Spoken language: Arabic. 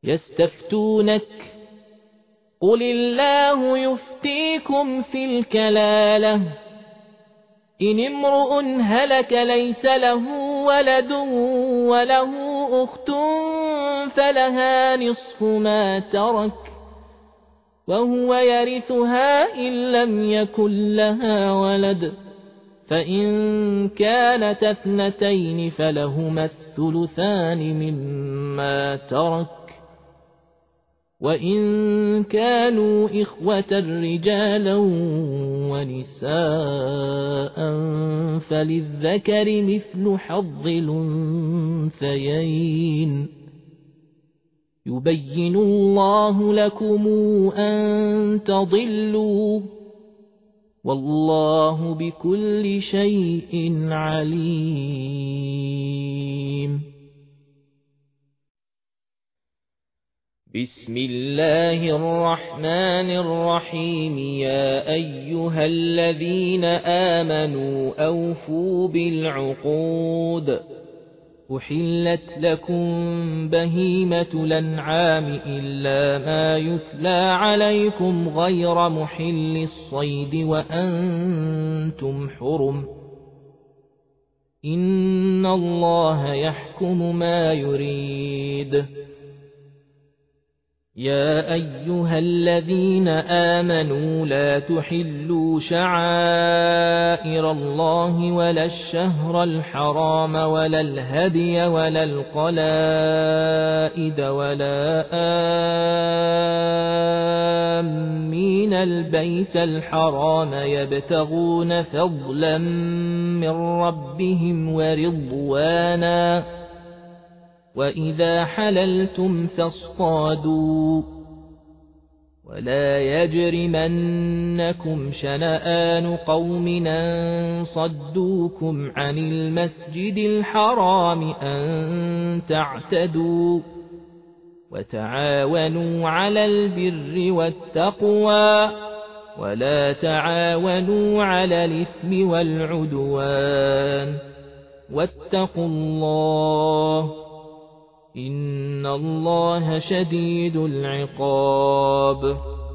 يستفتونك قل الله يفتيكم في الكلالة إن امرؤ هلك ليس له ولد وله أخت فلها نصف ما ترك وهو يرثها إن لم يكن لها ولد فإن كانت اثنتين فلهما الثلثان مما ترك وإن كانوا إخوة رجالا ونساء فللذكر مثل حظ الأنثيين يبين الله لكم أن تضلوا والله بكل شيء عليم. بسم الله الرحمن الرحيم. يا أيها الذين آمنوا أوفوا بالعقود. أحلت لكم بهيمة الأنعام إلا ما يتلى عليكم غير محل الصيد وأنتم حرم. إن الله يحكم ما يريد. يا أيها الذين آمنوا لا تحلوا شعائر الله ولا الشهر الحرام ولا الهدي ولا القلائد ولا آمين البيت الحرام يبتغون فضلا من ربهم ورضوانا وإذا حللتم فاصطادوا ولا يجرمنكم شنآن قوم أن صدوكم عن المسجد الحرام أن تعتدوا وتعاونوا على البر والتقوى ولا تعاونوا على الإثم والعدوان واتقوا الله إن الله شديد العقاب.